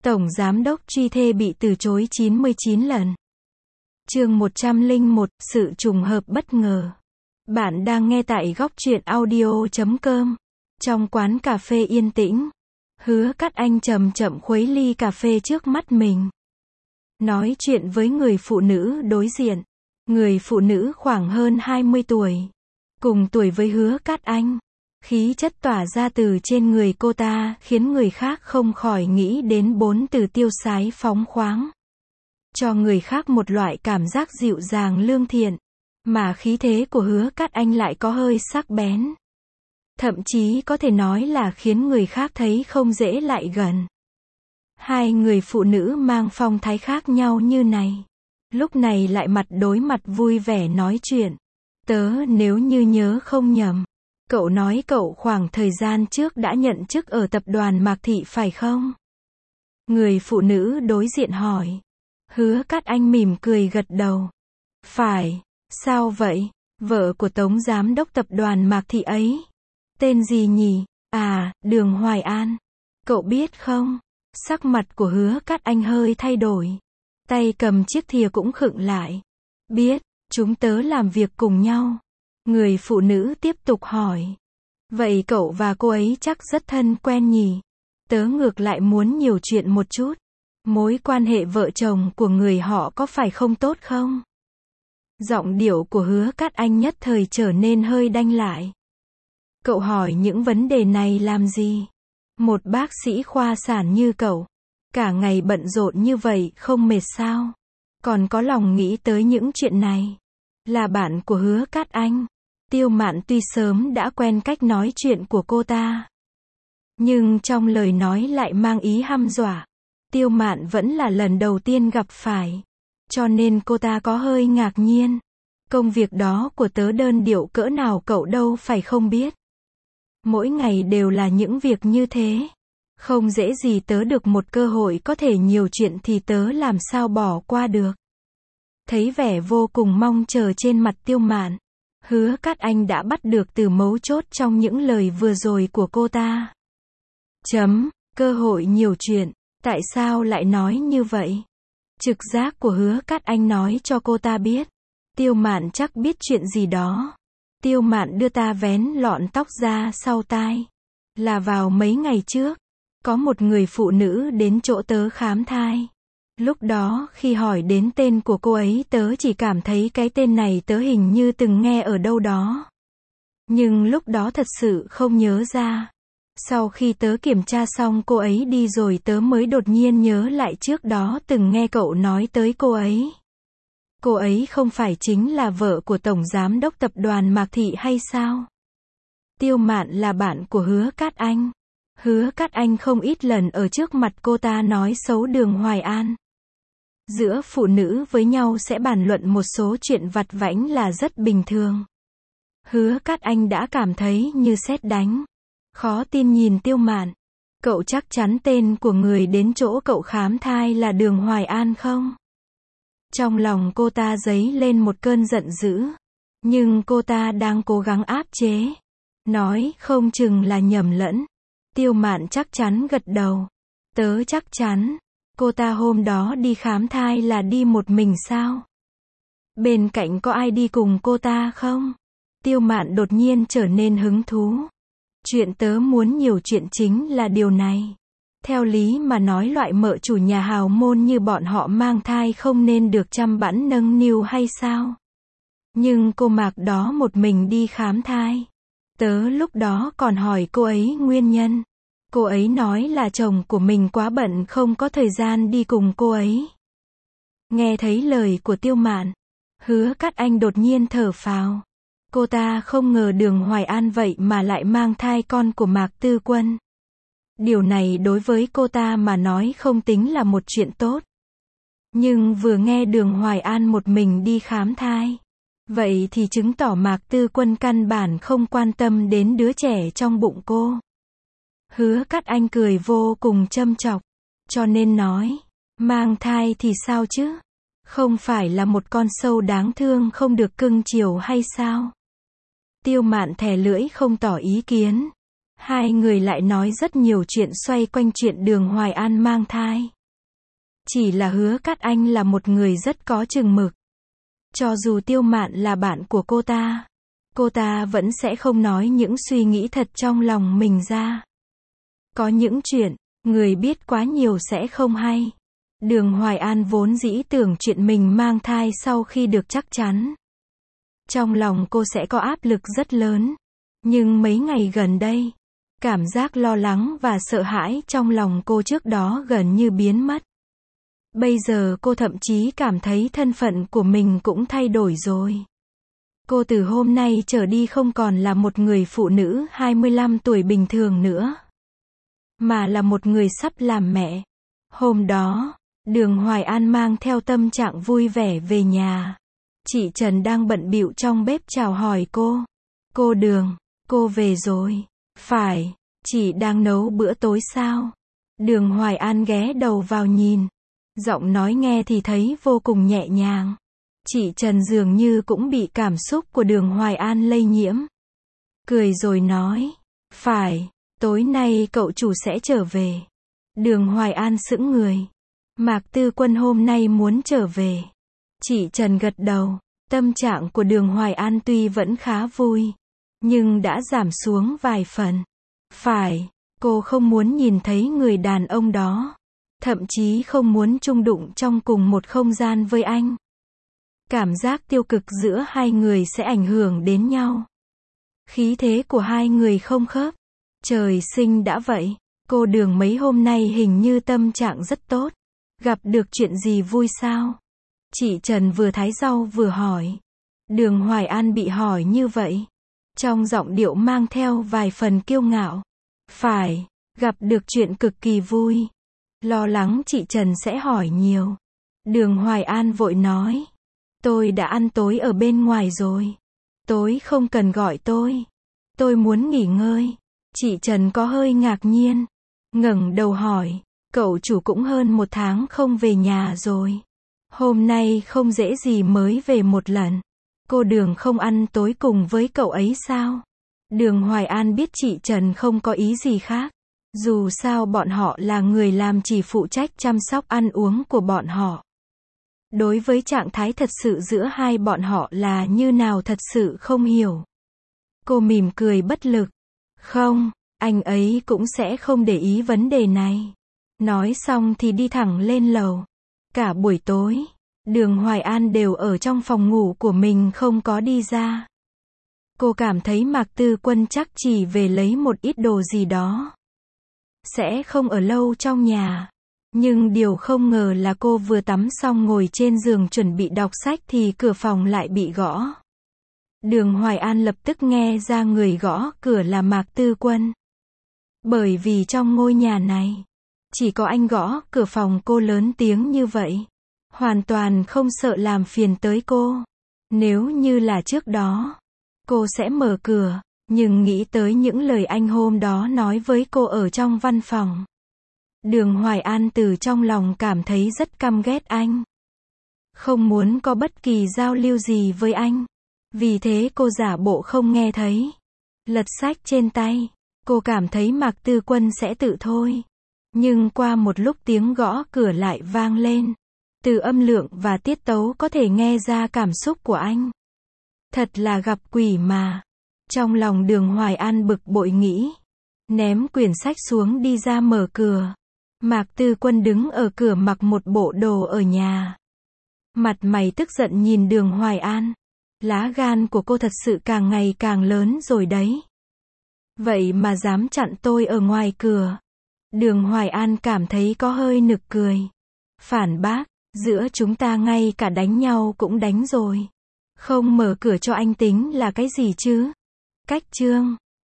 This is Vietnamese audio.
Tổng Giám đốc truy thê bị từ chối 99 lần. Chương 101, sự trùng hợp bất ngờ. Bạn đang nghe tại góc truyện audio.com. Trong quán cà phê yên tĩnh, Hứa Cát Anh chậm chậm khuấy ly cà phê trước mắt mình. Nói chuyện với người phụ nữ đối diện. Người phụ nữ khoảng hơn 20 tuổi. Cùng tuổi với Hứa Cát Anh. Khí chất tỏa ra từ trên người cô ta khiến người khác không khỏi nghĩ đến 4 từ tiêu sái phóng khoáng. Cho người khác một loại cảm giác dịu dàng lương thiện. Mà khí thế của Hứa Cát Anh lại có hơi sắc bén. Thậm chí có thể nói là khiến người khác thấy không dễ lại gần. Hai người phụ nữ mang phong thái khác nhau như này. Lúc này lại mặt đối mặt vui vẻ nói chuyện. Nếu như nhớ không nhầm, cậu nói cậu khoảng thời gian trước đã nhận chức ở tập đoàn Mạc Thị phải không? Người phụ nữ đối diện hỏi. Hứa Cát Anh mỉm cười gật đầu. Phải, sao vậy? Vợ của Tống Giám đốc tập đoàn Mạc Thị ấy. Tên gì nhỉ? À, Đường Hoài An. Cậu biết không? Sắc mặt của Hứa Cát Anh hơi thay đổi. Tay cầm chiếc thìa cũng khựng lại. Biết, chúng tớ làm việc cùng nhau. Người phụ nữ tiếp tục hỏi. Vậy cậu và cô ấy chắc rất thân quen nhỉ? Tớ ngược lại muốn nhiều chuyện một chút. Mối quan hệ vợ chồng của người họ có phải không tốt không? Giọng điệu của Hứa Cát Anh nhất thời trở nên hơi đanh lại. Cậu hỏi những vấn đề này làm gì? Một bác sĩ khoa sản như cậu, cả ngày bận rộn như vậy không mệt sao? Còn có lòng nghĩ tới những chuyện này. Là bạn của Hứa Cát Anh. Tiêu Mạn tuy sớm đã quen cách nói chuyện của cô ta, nhưng trong lời nói lại mang ý hăm dọa. Tiêu Mạn vẫn là lần đầu tiên gặp phải, cho nên cô ta có hơi ngạc nhiên. Công việc đó của tớ đơn điệu cỡ nào cậu đâu phải không biết. Mỗi ngày đều là những việc như thế. Không dễ gì tớ được một cơ hội có thể nhiều chuyện thì tớ làm sao bỏ qua được. Thấy vẻ vô cùng mong chờ trên mặt Tiêu Mạn, Hứa Cát Anh đã bắt được từ mấu chốt trong những lời vừa rồi của cô ta. Cơ hội nhiều chuyện, tại sao lại nói như vậy? Trực giác của Hứa Cát Anh nói cho cô ta biết. Tiêu Mạn chắc biết chuyện gì đó. Tiêu Mạn đưa ta vén lọn tóc ra sau tai. Là vào mấy ngày trước, có một người phụ nữ đến chỗ tớ khám thai. Lúc đó khi hỏi đến tên của cô ấy tớ chỉ cảm thấy cái tên này tớ hình như từng nghe ở đâu đó. Nhưng lúc đó thật sự không nhớ ra. Sau khi tớ kiểm tra xong cô ấy đi rồi tớ mới đột nhiên nhớ lại trước đó từng nghe cậu nói tới cô ấy. Cô ấy không phải chính là vợ của Tổng Giám đốc tập đoàn Mạc Thị hay sao? Tiêu Mạn là bạn của Hứa Cát Anh. Hứa Cát Anh không ít lần ở trước mặt cô ta nói xấu Đường Hoài An. Giữa phụ nữ với nhau sẽ bàn luận một số chuyện vặt vãnh là rất bình thường. Hứa Cát Anh đã cảm thấy như sét đánh. Khó tin nhìn Tiêu Mạn. Cậu chắc chắn tên của người đến chỗ cậu khám thai là Đường Hoài An không? Trong lòng cô ta dấy lên một cơn giận dữ. Nhưng cô ta đang cố gắng áp chế. Nói không chừng là nhầm lẫn. Tiêu Mạn chắc chắn gật đầu. Tớ chắc chắn. Cô ta hôm đó đi khám thai là đi một mình sao? Bên cạnh có ai đi cùng cô ta không? Tiêu Mạn đột nhiên trở nên hứng thú. Chuyện tớ muốn nhiều chuyện chính là điều này. Theo lý mà nói loại mợ chủ nhà hào môn như bọn họ mang thai không nên được chăm bẵm nâng niu hay sao? Nhưng cô Mạc đó một mình đi khám thai. Tớ lúc đó còn hỏi cô ấy nguyên nhân. Cô ấy nói là chồng của mình quá bận không có thời gian đi cùng cô ấy. Nghe thấy lời của Tiêu Mạn, Hứa Cát Anh đột nhiên thở phào. Cô ta không ngờ Đường Hoài An vậy mà lại mang thai con của Mạc Tư Quân. Điều này đối với cô ta mà nói không tính là một chuyện tốt. Nhưng vừa nghe Đường Hoài An một mình đi khám thai, vậy thì chứng tỏ Mạc Tư Quân căn bản không quan tâm đến đứa trẻ trong bụng cô. Hứa Cát Anh cười vô cùng châm chọc. Cho nên nói, mang thai thì sao chứ? Không phải là một con sâu đáng thương không được cưng chiều hay sao? Tiêu Mạn thè lưỡi không tỏ ý kiến. Hai người lại nói rất nhiều chuyện xoay quanh chuyện Đường Hoài An mang thai. Chỉ là Hứa Cát Anh là một người rất có chừng mực. Cho dù Tiêu Mạn là bạn của cô ta vẫn sẽ không nói những suy nghĩ thật trong lòng mình ra. Có những chuyện, người biết quá nhiều sẽ không hay. Đường Hoài An vốn dĩ tưởng chuyện mình mang thai sau khi được chắc chắn. Trong lòng cô sẽ có áp lực rất lớn. Nhưng mấy ngày gần đây, cảm giác lo lắng và sợ hãi trong lòng cô trước đó gần như biến mất. Bây giờ cô thậm chí cảm thấy thân phận của mình cũng thay đổi rồi. Cô từ hôm nay trở đi không còn là một người phụ nữ 25 tuổi bình thường nữa, mà là một người sắp làm mẹ. Hôm đó, Đường Hoài An mang theo tâm trạng vui vẻ về nhà. Chị Trần đang bận bịu trong bếp chào hỏi cô. Cô Đường, cô về rồi. Phải, chị đang nấu bữa tối sao? Đường Hoài An ghé đầu vào nhìn. Giọng nói nghe thì thấy vô cùng nhẹ nhàng. Chị Trần dường như cũng bị cảm xúc của Đường Hoài An lây nhiễm. Cười rồi nói, phải, tối nay cậu chủ sẽ trở về. Đường Hoài An sững người. Mạc Tư Quân hôm nay muốn trở về. Chị Trần gật đầu. Tâm trạng của Đường Hoài An tuy vẫn khá vui, nhưng đã giảm xuống vài phần. Phải, cô không muốn nhìn thấy người đàn ông đó. Thậm chí không muốn chung đụng trong cùng một không gian với anh. Cảm giác tiêu cực giữa hai người sẽ ảnh hưởng đến nhau. Khí thế của hai người không khớp. Trời sinh đã vậy. Cô Đường mấy hôm nay hình như tâm trạng rất tốt. Gặp được chuyện gì vui sao? Chị Trần vừa thái rau vừa hỏi. Đường Hoài An bị hỏi như vậy, trong giọng điệu mang theo vài phần kiêu ngạo. Phải, gặp được chuyện cực kỳ vui. Lo lắng chị Trần sẽ hỏi nhiều. Đường Hoài An vội nói. Tôi đã ăn tối ở bên ngoài rồi. Tối không cần gọi tôi. Tôi muốn nghỉ ngơi. Chị Trần có hơi ngạc nhiên. Ngẩng đầu hỏi. Cậu chủ cũng hơn 1 tháng không về nhà rồi. Hôm nay không dễ gì mới về một lần. Cô Đường không ăn tối cùng với cậu ấy sao? Đường Hoài An biết chị Trần không có ý gì khác. Dù sao bọn họ là người làm chỉ phụ trách chăm sóc ăn uống của bọn họ. Đối với trạng thái thật sự giữa hai bọn họ là như nào thật sự không hiểu. Cô mỉm cười bất lực. Không, anh ấy cũng sẽ không để ý vấn đề này. Nói xong thì đi thẳng lên lầu. Cả buổi tối, Đường Hoài An đều ở trong phòng ngủ của mình không có đi ra. Cô cảm thấy Mạc Tư Quân chắc chỉ về lấy một ít đồ gì đó. Sẽ không ở lâu trong nhà. Nhưng điều không ngờ là cô vừa tắm xong ngồi trên giường chuẩn bị đọc sách thì cửa phòng lại bị gõ. Đường Hoài An lập tức nghe ra người gõ cửa là Mạc Tư Quân. Bởi vì trong ngôi nhà này, chỉ có anh gõ cửa phòng cô lớn tiếng như vậy. Hoàn toàn không sợ làm phiền tới cô. Nếu như là trước đó, cô sẽ mở cửa. Nhưng nghĩ tới những lời anh hôm đó nói với cô ở trong văn phòng. Đường Hoài An từ trong lòng cảm thấy rất căm ghét anh. Không muốn có bất kỳ giao lưu gì với anh. Vì thế cô giả bộ không nghe thấy. Lật sách trên tay. Cô cảm thấy Mạc Tư Quân sẽ tự thôi. Nhưng qua một lúc tiếng gõ cửa lại vang lên. Từ âm lượng và tiết tấu có thể nghe ra cảm xúc của anh. Thật là gặp quỷ mà. Trong lòng Đường Hoài An bực bội nghĩ. Ném quyển sách xuống đi ra mở cửa. Mạc Tư Quân đứng ở cửa mặc một bộ đồ ở nhà. Mặt mày tức giận nhìn Đường Hoài An. Lá gan của cô thật sự càng ngày càng lớn rồi đấy. Vậy mà dám chặn tôi ở ngoài cửa. Đường Hoài An cảm thấy có hơi nực cười. Phản bác, giữa chúng ta ngay cả đánh nhau cũng đánh rồi. Không mở cửa cho anh tính là cái gì chứ? Cách chương